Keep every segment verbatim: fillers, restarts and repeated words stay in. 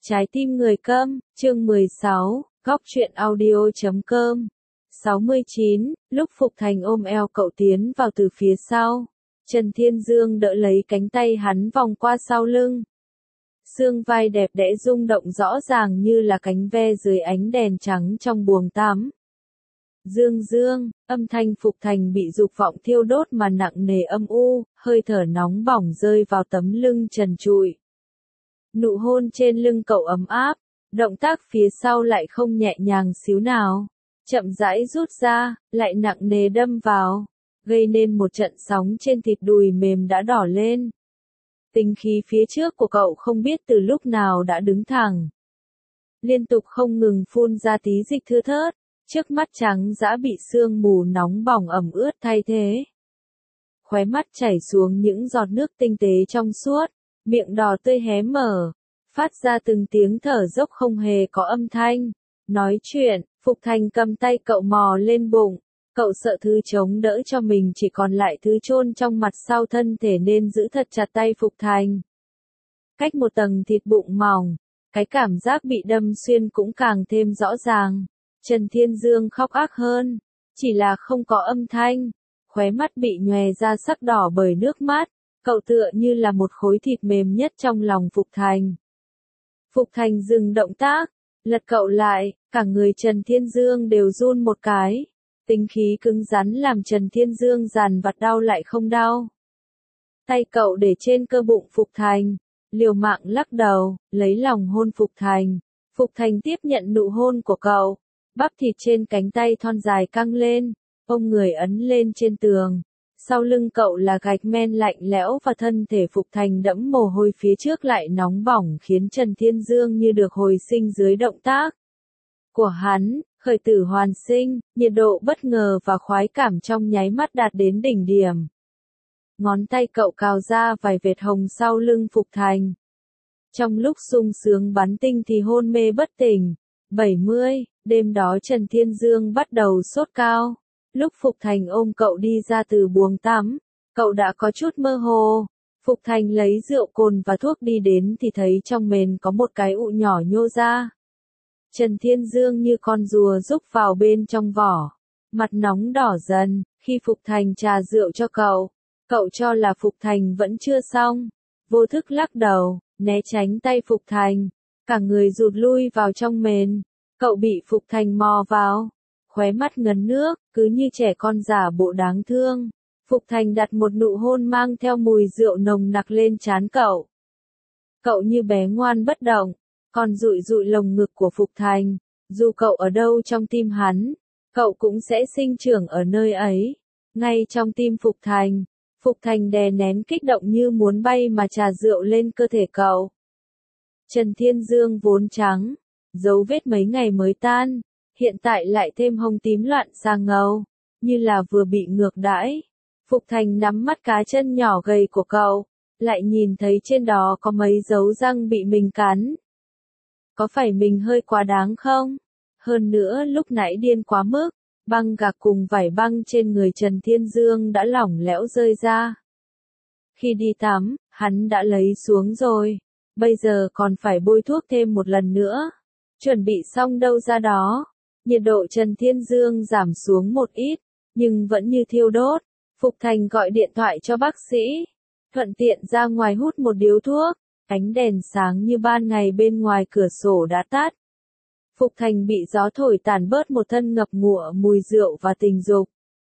Trái tim người câm, chương mười sáu, góc truyện audio chấm com. sáu mươi chín, lúc Phục Thành ôm eo cậu tiến vào từ phía sau. Trần Thiên Dương đỡ lấy cánh tay hắn vòng qua sau lưng. Xương vai đẹp đẽ rung động rõ ràng như là cánh ve dưới ánh đèn trắng trong buồng tắm. Dương Dương, âm thanh Phục Thành bị dục vọng thiêu đốt mà nặng nề âm u, hơi thở nóng bỏng rơi vào tấm lưng trần trụi. Nụ hôn trên lưng cậu ấm áp, động tác phía sau lại không nhẹ nhàng xíu nào, chậm rãi rút ra, lại nặng nề đâm vào, gây nên một trận sóng trên thịt đùi mềm đã đỏ lên. Tinh khí phía trước của cậu không biết từ lúc nào đã đứng thẳng. Liên tục không ngừng phun ra tí dịch thưa thớt, trước mắt trắng dã bị sương mù nóng bỏng ẩm ướt thay thế. Khóe mắt chảy xuống những giọt nước tinh tế trong suốt, miệng đỏ tươi hé mở, phát ra từng tiếng thở dốc không hề có âm thanh. Nói chuyện, Phục Thành cầm tay cậu mò lên bụng, cậu sợ thứ chống đỡ cho mình chỉ còn lại thứ chôn trong mặt sau thân thể nên giữ thật chặt tay Phục Thành. Cách một tầng thịt bụng mỏng, cái cảm giác bị đâm xuyên cũng càng thêm rõ ràng. Trần Thiên Dương khóc ác hơn, chỉ là không có âm thanh, khóe mắt bị nhòe ra sắc đỏ bởi nước mắt. Cậu tựa như là một khối thịt mềm nhất trong lòng Phục Thành. Phục Thành dừng động tác, lật cậu lại, cả người Trần Thiên Dương đều run một cái. Tính khí cứng rắn làm Trần Thiên Dương dằn vặt đau lại không đau. Tay cậu để trên cơ bụng Phục Thành, liều mạng lắc đầu, lấy lòng hôn Phục Thành. Phục Thành tiếp nhận nụ hôn của cậu, bắp thịt trên cánh tay thon dài căng lên, ôm người ấn lên trên tường. Sau lưng cậu là gạch men lạnh lẽo và thân thể Phục Thành đẫm mồ hôi phía trước lại nóng bỏng khiến Trần Thiên Dương như được hồi sinh dưới động tác của hắn, khởi tử hoàn sinh, nhiệt độ bất ngờ và khoái cảm trong nháy mắt đạt đến đỉnh điểm. Ngón tay cậu cào ra vài vệt hồng sau lưng Phục Thành. Trong lúc sung sướng bắn tinh thì hôn mê bất tỉnh. bảy mươi, đêm đó Trần Thiên Dương bắt đầu sốt cao. Lúc Phục Thành ôm cậu đi ra từ buồng tắm, cậu đã có chút mơ hồ. Phục Thành lấy rượu cồn và thuốc đi đến thì thấy trong mền có một cái ụ nhỏ nhô ra. Trần Thiên Dương như con rùa rúc vào bên trong vỏ, mặt nóng đỏ dần. Khi Phục Thành trà rượu cho cậu, cậu cho là Phục Thành vẫn chưa xong, vô thức lắc đầu, né tránh tay Phục Thành, cả người rụt lui vào trong mền. Cậu bị Phục Thành mò vào, khóe mắt ngấn nước, cứ như trẻ con giả bộ đáng thương. Phục Thành đặt một nụ hôn mang theo mùi rượu nồng nặc lên trán cậu. Cậu như bé ngoan bất động, còn dụi dụi lồng ngực của Phục Thành. Dù cậu ở đâu trong tim hắn, cậu cũng sẽ sinh trưởng ở nơi ấy. Ngay trong tim Phục Thành, Phục Thành đè nén kích động như muốn bay mà trà rượu lên cơ thể cậu. Trần Thiên Dương vốn trắng, dấu vết mấy ngày mới tan, hiện tại lại thêm hồng tím loạn sang ngầu, như là vừa bị ngược đãi. Phục Thành nắm mắt cá chân nhỏ gầy của cậu, lại nhìn thấy trên đó có mấy dấu răng bị mình cắn. Có phải mình hơi quá đáng không? Hơn nữa lúc nãy điên quá mức, băng gạc cùng vải băng trên người Trần Thiên Dương đã lỏng lẻo rơi ra. Khi đi tắm, hắn đã lấy xuống rồi, bây giờ còn phải bôi thuốc thêm một lần nữa. Chuẩn bị xong đâu ra đó. Nhiệt độ Trần Thiên Dương giảm xuống một ít, nhưng vẫn như thiêu đốt. Phục Thành gọi điện thoại cho bác sĩ, thuận tiện ra ngoài hút một điếu thuốc. Ánh đèn sáng như ban ngày bên ngoài cửa sổ đã tắt. Phục Thành bị gió thổi tàn bớt một thân ngập ngụa mùi rượu và tình dục.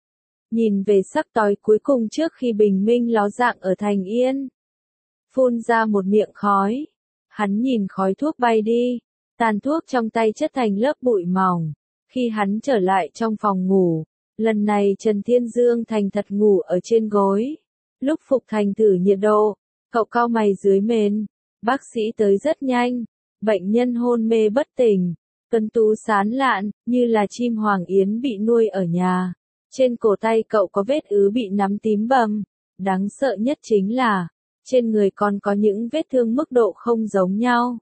Nhìn về sắc tối cuối cùng trước khi bình minh ló dạng ở Thành Yên, phun ra một miệng khói. Hắn nhìn khói thuốc bay đi, tàn thuốc trong tay chất thành lớp bụi mỏng. Khi hắn trở lại trong phòng ngủ, lần này Trần Thiên Dương thành thật ngủ ở trên gối. Lúc Phục Thành thử nhiệt độ, cậu cau mày dưới mền. Bác sĩ tới rất nhanh, bệnh nhân hôn mê bất tỉnh, tuấn tú sán lạn, như là chim hoàng yến bị nuôi ở nhà. Trên cổ tay cậu có vết ứ bị nắm tím bầm. Đáng sợ nhất chính là, trên người còn có những vết thương mức độ không giống nhau.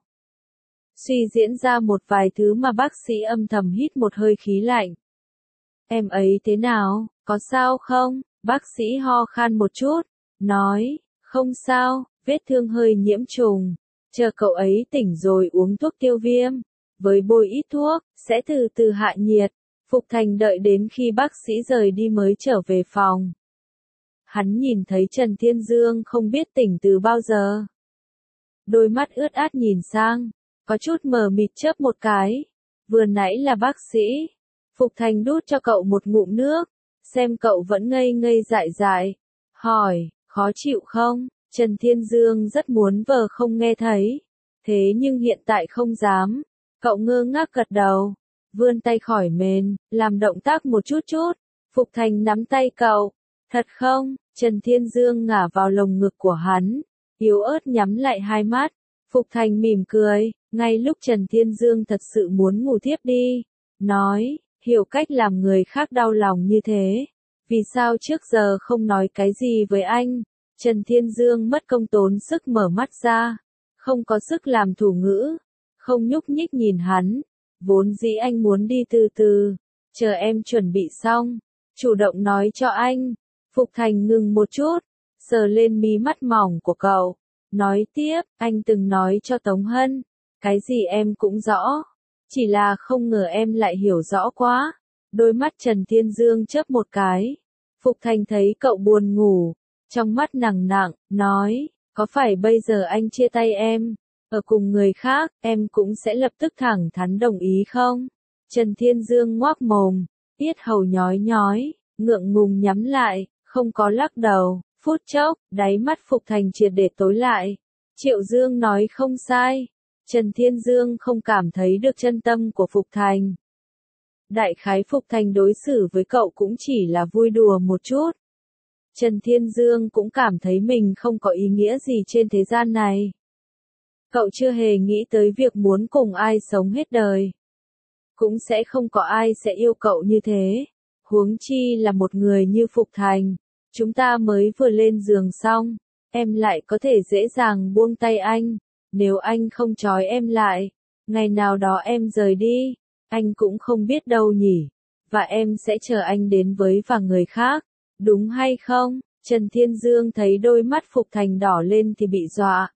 Suy diễn ra một vài thứ mà bác sĩ âm thầm hít một hơi khí lạnh. Em ấy thế nào, có sao không? Bác sĩ ho khan một chút, nói, không sao, vết thương hơi nhiễm trùng. chờ cậu ấy tỉnh rồi uống thuốc tiêu viêm, với bôi ít thuốc, sẽ từ từ hạ nhiệt. Phục Thành đợi đến khi bác sĩ rời đi mới trở về phòng. Hắn nhìn thấy Trần Thiên Dương không biết tỉnh từ bao giờ. Đôi mắt ướt át nhìn sang, có chút mờ mịt chớp một cái. Vừa nãy là bác sĩ. Phục Thành đút cho cậu một ngụm nước, xem cậu vẫn ngây ngây dại dại. Hỏi, khó chịu không? Trần Thiên Dương rất muốn vờ không nghe thấy. Thế nhưng hiện tại không dám. Cậu ngơ ngác gật đầu, vươn tay khỏi mền, làm động tác một chút chút. Phục Thành nắm tay cậu. Thật không? Trần Thiên Dương ngả vào lồng ngực của hắn, yếu ớt nhắm lại hai mắt. Phục Thành mỉm cười, ngay lúc Trần Thiên Dương thật sự muốn ngủ thiếp đi. Nói, hiểu cách làm người khác đau lòng như thế. Vì sao trước giờ không nói cái gì với anh? Trần Thiên Dương mất công tốn sức mở mắt ra, không có sức làm thủ ngữ, không nhúc nhích nhìn hắn. Vốn dĩ anh muốn đi từ từ, chờ em chuẩn bị xong, chủ động nói cho anh. Phục Thành ngừng một chút, sờ lên mí mắt mỏng của cậu, nói tiếp, anh từng nói cho Tống Hân, cái gì em cũng rõ, chỉ là không ngờ em lại hiểu rõ quá. Đôi mắt Trần Thiên Dương chớp một cái. Phục Thành thấy cậu buồn ngủ, trong mắt nặng nặng, nói, có phải bây giờ anh chia tay em, ở cùng người khác, em cũng sẽ lập tức thẳng thắn đồng ý không? Trần Thiên Dương ngoác mồm, yết hầu nhói nhói, ngượng ngùng nhắm lại, không có lắc đầu. Phút chốc, đáy mắt Phục Thành triệt để tối lại. Triệu Dương nói không sai. Trần Thiên Dương không cảm thấy được chân tâm của Phục Thành. Đại khái Phục Thành đối xử với cậu cũng chỉ là vui đùa một chút. Trần Thiên Dương cũng cảm thấy mình không có ý nghĩa gì trên thế gian này. Cậu chưa hề nghĩ tới việc muốn cùng ai sống hết đời. Cũng sẽ không có ai sẽ yêu cậu như thế. Huống chi là một người như Phục Thành. Chúng ta mới vừa lên giường xong, em lại có thể dễ dàng buông tay anh. Nếu anh không trói em lại, ngày nào đó em rời đi, anh cũng không biết đâu nhỉ. Và em sẽ chờ anh đến với và người khác, đúng hay không? Trần Thiên Dương thấy đôi mắt Phục Thành đỏ lên thì bị dọa.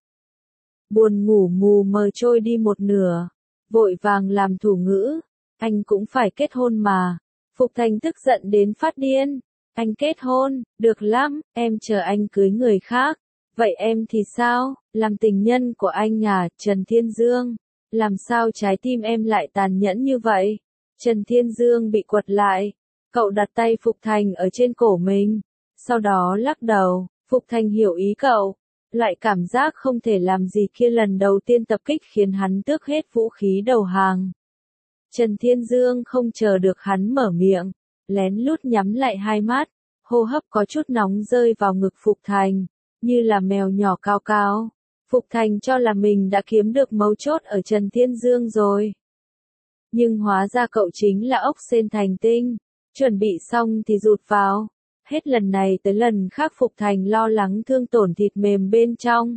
Buồn ngủ mù mờ trôi đi một nửa, vội vàng làm thủ ngữ. Anh cũng phải kết hôn mà. Phục Thành tức giận đến phát điên. Anh kết hôn, được lắm, em chờ anh cưới người khác. Vậy em thì sao, làm tình nhân của anh à, Trần Thiên Dương? Làm sao trái tim em lại tàn nhẫn như vậy? Trần Thiên Dương bị quật lại. Cậu đặt tay Phục Thành ở trên cổ mình. Sau đó lắc đầu. Phục Thành hiểu ý cậu. Loại cảm giác không thể làm gì kia lần đầu tiên tập kích khiến hắn tước hết vũ khí đầu hàng. Trần Thiên Dương không chờ được hắn mở miệng, lén lút nhắm lại hai mắt, hô hấp có chút nóng rơi vào ngực Phục Thành, như là mèo nhỏ cao cao. Phục Thành cho là mình đã kiếm được mấu chốt ở Trần Thiên Dương rồi. Nhưng hóa ra cậu chính là ốc sên thành tinh, chuẩn bị xong thì rụt vào. Hết lần này tới lần khác Phục Thành lo lắng thương tổn thịt mềm bên trong.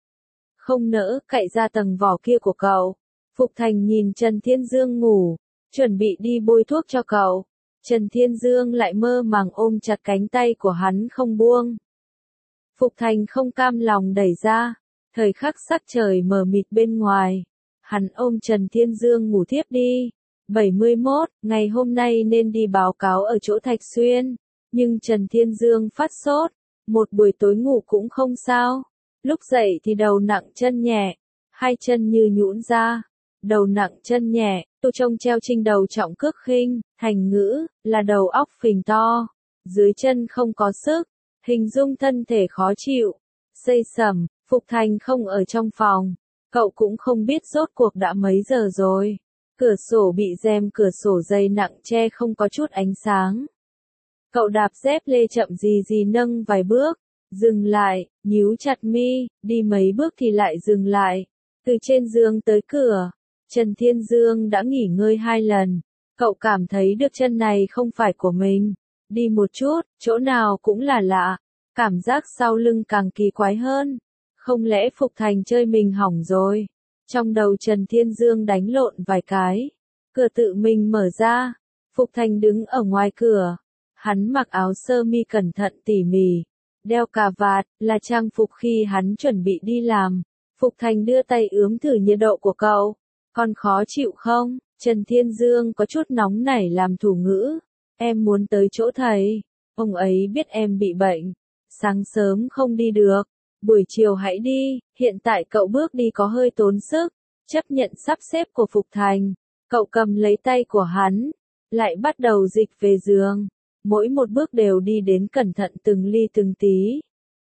Không nỡ cậy ra tầng vỏ kia của cậu. Phục Thành nhìn Trần Thiên Dương ngủ, chuẩn bị đi bôi thuốc cho cậu. Trần Thiên Dương lại mơ màng ôm chặt cánh tay của hắn không buông. Phục Thành không cam lòng đẩy ra, thời khắc sắc trời mờ mịt bên ngoài. Hắn ôm Trần Thiên Dương ngủ thiếp đi. bảy mươi mốt, ngày hôm nay nên đi báo cáo ở chỗ Thạch Xuyên. Nhưng Trần Thiên Dương phát sốt, một buổi tối ngủ cũng không sao. Lúc dậy thì đầu nặng chân nhẹ, hai chân như nhũn ra. Đầu nặng chân nhẹ, tô trông treo trên đầu trọng cước khinh, thành ngữ, là đầu óc phình to. Dưới chân không có sức, hình dung thân thể khó chịu. Xây sẩm, Phục Thành không ở trong phòng. Cậu cũng không biết rốt cuộc đã mấy giờ rồi. Cửa sổ bị rèm cửa sổ dày nặng che không có chút ánh sáng. Cậu đạp dép lê chậm gì gì nâng vài bước, dừng lại, nhíu chặt mi, đi mấy bước thì lại dừng lại. Từ trên giường tới cửa, Trần Thiên Dương đã nghỉ ngơi hai lần. Cậu cảm thấy được chân này không phải của mình. Đi một chút, chỗ nào cũng là lạ. Cảm giác sau lưng càng kỳ quái hơn. Không lẽ Phục Thành chơi mình hỏng rồi? Trong đầu Trần Thiên Dương đánh lộn vài cái. Cửa tự mình mở ra. Phục Thành đứng ở ngoài cửa. Hắn mặc áo sơ mi cẩn thận tỉ mỉ. Đeo cà vạt, là trang phục khi hắn chuẩn bị đi làm. Phục Thành đưa tay ướm thử nhiệt độ của cậu. Còn khó chịu không? Trần Thiên Dương có chút nóng nảy làm thủ ngữ. Em muốn tới chỗ thầy. Ông ấy biết em bị bệnh. Sáng sớm không đi được. Buổi chiều hãy đi. Hiện tại cậu bước đi có hơi tốn sức. Chấp nhận sắp xếp của Phục Thành. Cậu cầm lấy tay của hắn. Lại bắt đầu dịch về giường. Mỗi một bước đều đi đến cẩn thận từng ly từng tí.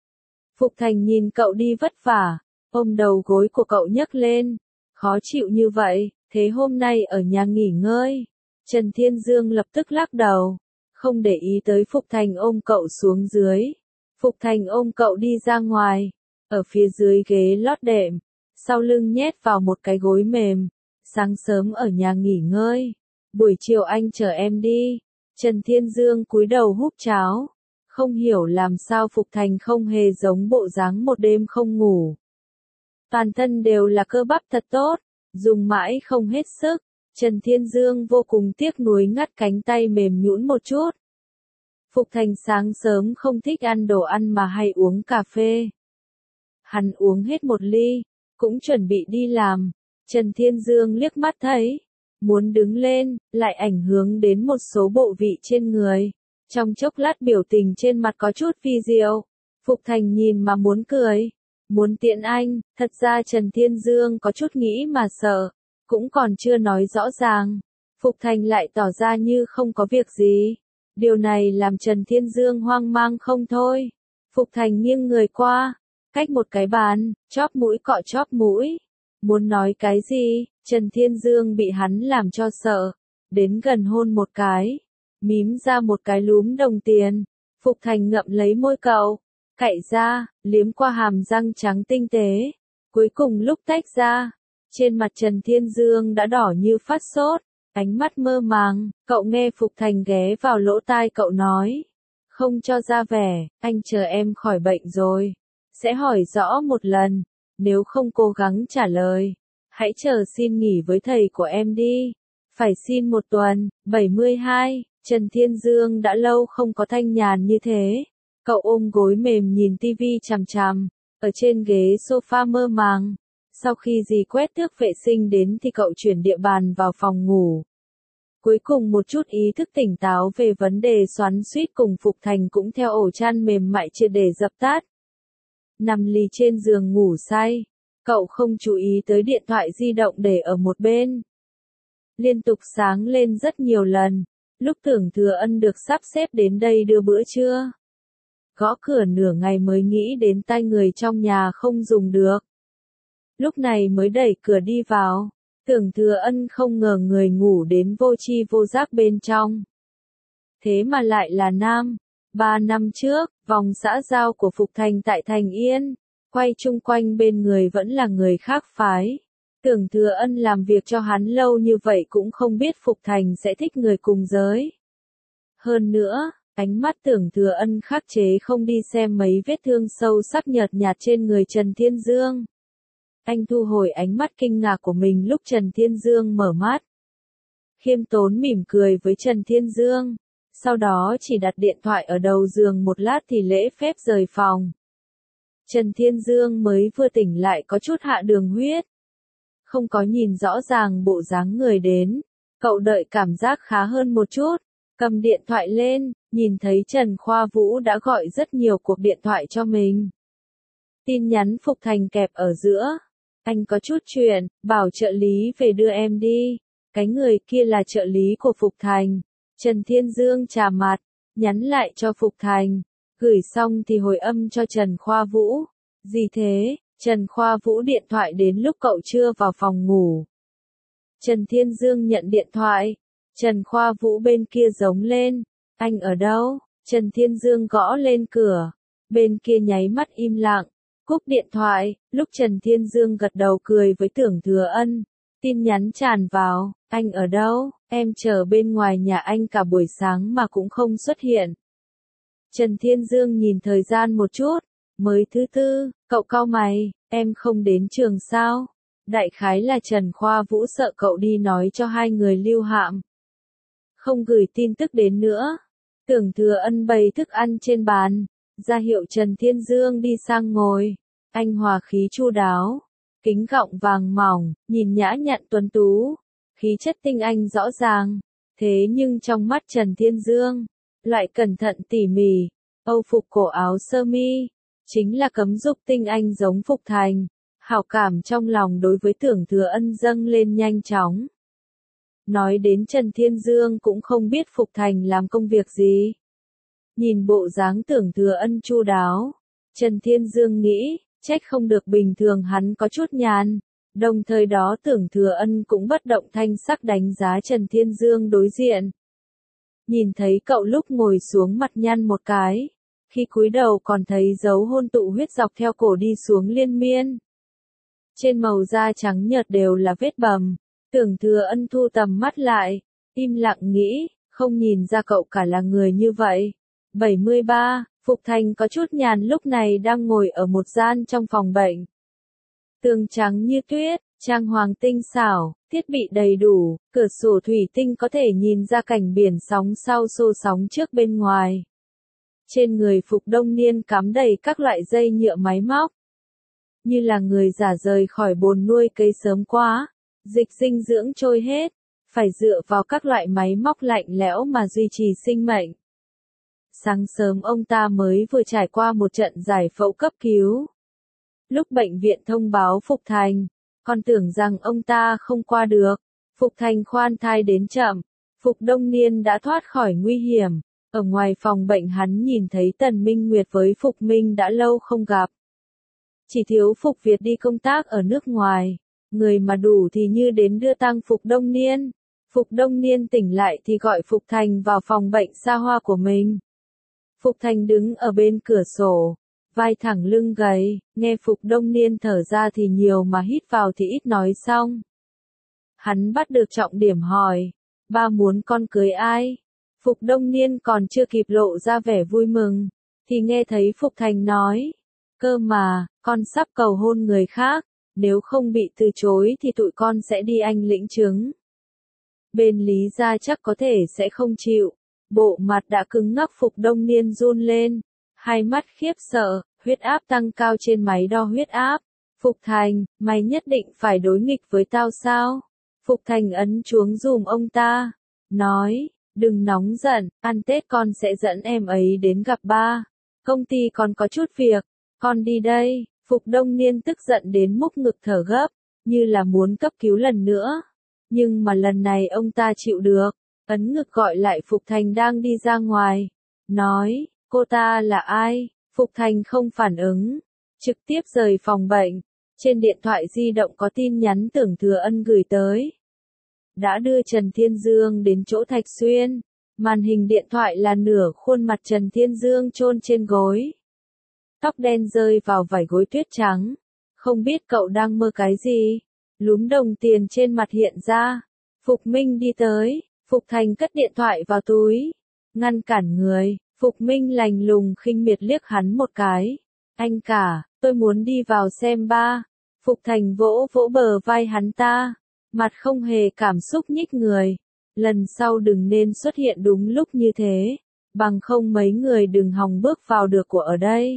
Phục Thành nhìn cậu đi vất vả. Ôm đầu gối của cậu nhấc lên. Khó chịu như vậy, thế hôm nay ở nhà nghỉ ngơi. Trần Thiên Dương lập tức lắc đầu. Không để ý tới Phục Thành ôm cậu xuống dưới. Phục Thành ôm cậu đi ra ngoài. Ở phía dưới ghế lót đệm. Sau lưng nhét vào một cái gối mềm. Sáng sớm ở nhà nghỉ ngơi. Buổi chiều anh chờ em đi. Trần Thiên Dương cúi đầu húp cháo. Không hiểu làm sao Phục Thành không hề giống bộ dáng một đêm không ngủ. Toàn thân đều là cơ bắp thật tốt, dùng mãi không hết sức. Trần Thiên Dương vô cùng tiếc nuối ngắt cánh tay mềm nhũn một chút. Phục Thành sáng sớm không thích ăn đồ ăn mà hay uống cà phê. Hắn uống hết một ly, cũng chuẩn bị đi làm. Trần Thiên Dương liếc mắt thấy, muốn đứng lên, lại ảnh hưởng đến một số bộ vị trên người. Trong chốc lát biểu tình trên mặt có chút vi diệu. Phục Thành nhìn mà muốn cười. Muốn tiện anh, thật ra Trần Thiên Dương có chút nghĩ mà sợ, cũng còn chưa nói rõ ràng. Phục Thành lại tỏ ra như không có việc gì. Điều này làm Trần Thiên Dương hoang mang không thôi. Phục Thành nghiêng người qua, cách một cái bàn, chóp mũi cọ chóp mũi. Muốn nói cái gì, Trần Thiên Dương bị hắn làm cho sợ. Đến gần hôn một cái, mím ra một cái lúm đồng tiền. Phục Thành ngậm lấy môi cậu. Cạy ra, liếm qua hàm răng trắng tinh tế. Cuối cùng lúc tách ra, trên mặt Trần Thiên Dương đã đỏ như phát sốt, ánh mắt mơ màng, cậu nghe Phục Thành ghé vào lỗ tai cậu nói. Không cho ra vẻ, anh chờ em khỏi bệnh rồi. Sẽ hỏi rõ một lần, nếu không cố gắng trả lời, hãy chờ xin nghỉ với thầy của em đi. Phải xin một tuần, bảy mươi hai, Trần Thiên Dương đã lâu không có thanh nhàn như thế. Cậu ôm gối mềm nhìn tivi chằm chằm, ở trên ghế sofa mơ màng. Sau khi dì quét tước vệ sinh đến thì cậu chuyển địa bàn vào phòng ngủ. Cuối cùng một chút ý thức tỉnh táo về vấn đề xoắn xuýt cùng Phục Thành cũng theo ổ chăn mềm mại triệt để dập tắt. Nằm lì trên giường ngủ say, cậu không chú ý tới điện thoại di động để ở một bên. Liên tục sáng lên rất nhiều lần, lúc Tưởng Thừa Ân được sắp xếp đến đây đưa bữa trưa. Gõ cửa nửa ngày mới nghĩ đến tay người trong nhà không dùng được. Lúc này mới đẩy cửa đi vào, Tưởng Thừa Ân không ngờ người ngủ đến vô tri vô giác bên trong. Thế mà lại là nam. Ba năm trước, vòng xã giao của Phục Thành tại Thành Yên, quay chung quanh bên người vẫn là người khác phái. Tưởng Thừa Ân làm việc cho hắn lâu như vậy cũng không biết Phục Thành sẽ thích người cùng giới. Hơn nữa, ánh mắt Tưởng Thừa Ân khắc chế không đi xem mấy vết thương sâu sắc nhợt nhạt trên người Trần Thiên Dương. Anh thu hồi ánh mắt kinh ngạc của mình lúc Trần Thiên Dương mở mắt. Khiêm tốn mỉm cười với Trần Thiên Dương, sau đó chỉ đặt điện thoại ở đầu giường một lát thì lễ phép rời phòng. Trần Thiên Dương mới vừa tỉnh lại có chút hạ đường huyết. Không có nhìn rõ ràng bộ dáng người đến, cậu đợi cảm giác khá hơn một chút, cầm điện thoại lên, nhìn thấy Trần Khoa Vũ đã gọi rất nhiều cuộc điện thoại cho mình. Tin nhắn Phục Thành kẹp ở giữa. Anh có chút chuyện, bảo trợ lý về đưa em đi. Cái người kia là trợ lý của Phục Thành. Trần Thiên Dương trà mặt, nhắn lại cho Phục Thành. Gửi xong thì hồi âm cho Trần Khoa Vũ. Gì thế? Trần Khoa Vũ điện thoại đến lúc cậu chưa vào phòng ngủ. Trần Thiên Dương nhận điện thoại. Trần Khoa Vũ bên kia giống lên. Anh ở đâu? Trần Thiên Dương gõ lên cửa. Bên kia nháy mắt im lặng. Cúp điện thoại, lúc Trần Thiên Dương gật đầu cười với Tưởng Thừa Ân. Tin nhắn tràn vào. Anh ở đâu? Em chờ bên ngoài nhà anh cả buổi sáng mà cũng không xuất hiện. Trần Thiên Dương nhìn thời gian một chút. Mới thứ tư, cậu cau mày, em không đến trường sao? Đại khái là Trần Khoa Vũ sợ cậu đi nói cho hai người lưu hạm. Không gửi tin tức đến nữa. Tưởng Thừa Ân bày thức ăn trên bàn, ra hiệu Trần Thiên Dương đi sang ngồi. Anh hòa khí chu đáo. kính gọng vàng mỏng, nhìn nhã nhặn tuấn tú, khí chất tinh anh rõ ràng. Thế nhưng trong mắt Trần Thiên Dương, lại cẩn thận tỉ mỉ, âu phục cổ áo sơ mi, chính là cấm dục tinh anh giống Phục Thành. Hảo cảm trong lòng đối với Tưởng Thừa Ân dâng lên nhanh chóng. Nói đến Trần Thiên Dương cũng không biết Phục Thành làm công việc gì. Nhìn bộ dáng Tưởng Thừa Ân chu đáo, Trần Thiên Dương nghĩ, trách không được bình thường hắn có chút nhàn. Đồng thời đó Tưởng Thừa Ân cũng bất động thanh sắc đánh giá Trần Thiên Dương đối diện. Nhìn thấy cậu lúc ngồi xuống mặt nhăn một cái, khi cúi đầu còn thấy dấu hôn tụ huyết dọc theo cổ đi xuống liên miên. Trên màu da trắng nhợt đều là vết bầm. Tưởng Thừa Ân thu tầm mắt lại, im lặng nghĩ, không nhìn ra cậu cả là người như vậy. bảy mươi ba, Phục Thành có chút nhàn lúc này đang ngồi ở một gian trong phòng bệnh. Tường trắng như tuyết, trang hoàng tinh xảo, thiết bị đầy đủ, cửa sổ thủy tinh có thể nhìn ra cảnh biển sóng sau xô sóng trước bên ngoài. Trên người Phục Đông Niên cắm đầy các loại dây nhựa máy móc. Như là người giả rời khỏi bồn nuôi cấy sớm quá, dịch dinh dưỡng trôi hết, phải dựa vào các loại máy móc lạnh lẽo mà duy trì sinh mệnh. Sáng sớm ông ta mới vừa trải qua một trận giải phẫu cấp cứu. Lúc bệnh viện thông báo Phục Thành, còn tưởng rằng ông ta không qua được. Phục Thành khoan thai đến chậm, Phục Đông Niên đã thoát khỏi nguy hiểm. Ở ngoài phòng bệnh hắn nhìn thấy Tần Minh Nguyệt với Phục Minh đã lâu không gặp. Chỉ thiếu Phục Việt đi công tác ở nước ngoài, người mà đủ thì như đến đưa tang Phục Đông Niên. Phục Đông Niên tỉnh lại thì gọi Phục Thành vào phòng bệnh xa hoa của mình. Phục Thành đứng ở bên cửa sổ, vai thẳng lưng gầy, nghe Phục Đông Niên thở ra thì nhiều mà hít vào thì ít nói xong. Hắn bắt được trọng điểm hỏi, ba muốn con cưới ai? Phục Đông Niên còn chưa kịp lộ ra vẻ vui mừng, thì nghe thấy Phục Thành nói, cơ mà, con sắp cầu hôn người khác, nếu không bị từ chối thì tụi con sẽ đi Anh lĩnh chứng. Bên Lý gia chắc có thể sẽ không chịu, bộ mặt đã cứng ngắc Phục Đông Niên run lên, hai mắt khiếp sợ, huyết áp tăng cao trên máy đo huyết áp. Phục Thành, mày nhất định phải đối nghịch với tao sao? Phục Thành ấn chuông dùm ông ta, nói, đừng nóng giận, ăn Tết con sẽ dẫn em ấy đến gặp ba. Công ty còn có chút việc, con đi đây. Phục Đông Niên tức giận đến múc ngực thở gấp, như là muốn cấp cứu lần nữa. Nhưng mà lần này ông ta chịu được, ấn ngực gọi lại Phục Thành đang đi ra ngoài. Nói, cô ta là ai? Phục Thành không phản ứng, trực tiếp rời phòng bệnh. Trên điện thoại di động có tin nhắn Tưởng Thừa Ân gửi tới. Đã đưa Trần Thiên Dương đến chỗ Thạch Xuyên. Màn hình điện thoại là nửa khuôn mặt Trần Thiên Dương chôn trên gối. Tóc đen rơi vào vải gối tuyết trắng. Không biết cậu đang mơ cái gì? Lúm đồng tiền trên mặt hiện ra. Phục Minh đi tới. Phục Thành cất điện thoại vào túi. Ngăn cản người. Phục Minh lạnh lùng khinh miệt liếc hắn một cái. Anh cả, tôi muốn đi vào xem ba. Phục Thành vỗ vỗ bờ vai hắn ta. Mặt không hề cảm xúc nhích người. Lần sau đừng nên xuất hiện đúng lúc như thế. Bằng không mấy người đừng hòng bước vào được của ở đây.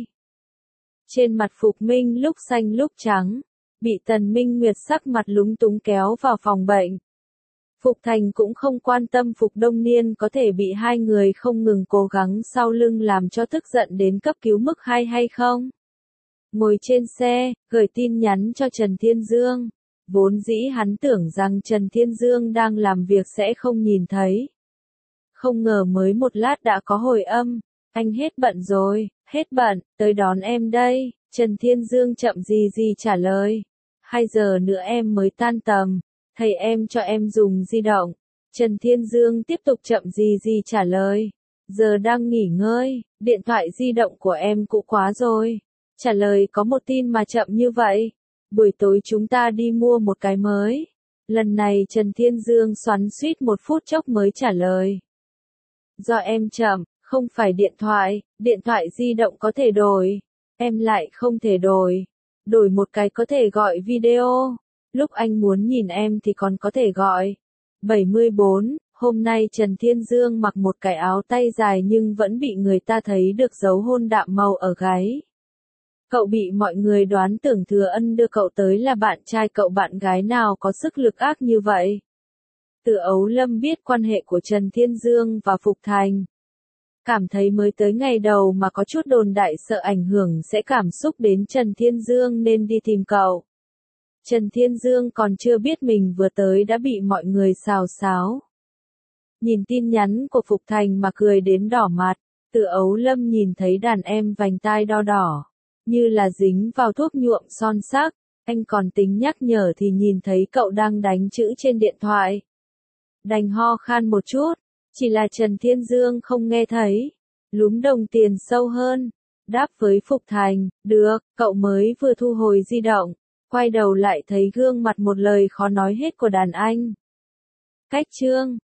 Trên mặt Phục Minh lúc xanh lúc trắng. Bị Tần Minh Nguyệt sắc mặt lúng túng kéo vào phòng bệnh. Phục Thành cũng không quan tâm Phục Đông Niên có thể bị hai người không ngừng cố gắng sau lưng làm cho tức giận đến cấp cứu mức hay hay không. Ngồi trên xe, gửi tin nhắn cho Trần Thiên Dương. Vốn dĩ hắn tưởng rằng Trần Thiên Dương đang làm việc sẽ không nhìn thấy. Không ngờ mới một lát đã có hồi âm. Anh hết bận rồi, hết bận, tới đón em đây. Trần Thiên Dương chậm gì gì trả lời. Hai giờ nữa em mới tan tầm. Thầy em cho em dùng di động. Trần Thiên Dương tiếp tục chậm gì gì trả lời. Giờ đang nghỉ ngơi, điện thoại di động của em cũ quá rồi. Trả lời có một tin mà chậm như vậy. Buổi tối chúng ta đi mua một cái mới. Lần này Trần Thiên Dương xoắn suýt một phút chốc mới trả lời. Do em chậm, không phải điện thoại, điện thoại di động có thể đổi. Em lại không thể đổi. Đổi một cái có thể gọi video. Lúc anh muốn nhìn em thì còn có thể gọi. bảy mươi bốn, hôm nay Trần Thiên Dương mặc một cái áo tay dài nhưng vẫn bị người ta thấy được dấu hôn đạm màu ở gáy. Cậu bị mọi người đoán tưởng Thừa Ân đưa cậu tới là bạn trai cậu, bạn gái nào có sức lực ác như vậy. Từ Ấu Lâm biết quan hệ của Trần Thiên Dương và Phục Thành. Cảm thấy mới tới ngày đầu mà có chút đồn đại, sợ ảnh hưởng sẽ cảm xúc đến Trần Thiên Dương nên đi tìm cậu. Trần Thiên Dương còn chưa biết mình vừa tới đã bị mọi người xào xáo. Nhìn tin nhắn của Phục Thành mà cười đến đỏ mặt, Từ Ấu Lâm nhìn thấy đàn em vành tai đo đỏ, như là dính vào thuốc nhuộm son sắc, anh còn tính nhắc nhở thì nhìn thấy cậu đang đánh chữ trên điện thoại. Đành ho khan một chút, chỉ là Trần Thiên Dương không nghe thấy, lúm đồng tiền sâu hơn, đáp với Phục Thành, được, cậu mới vừa thu hồi di động, quay đầu lại thấy gương mặt một lời khó nói hết của đàn anh. Cách chương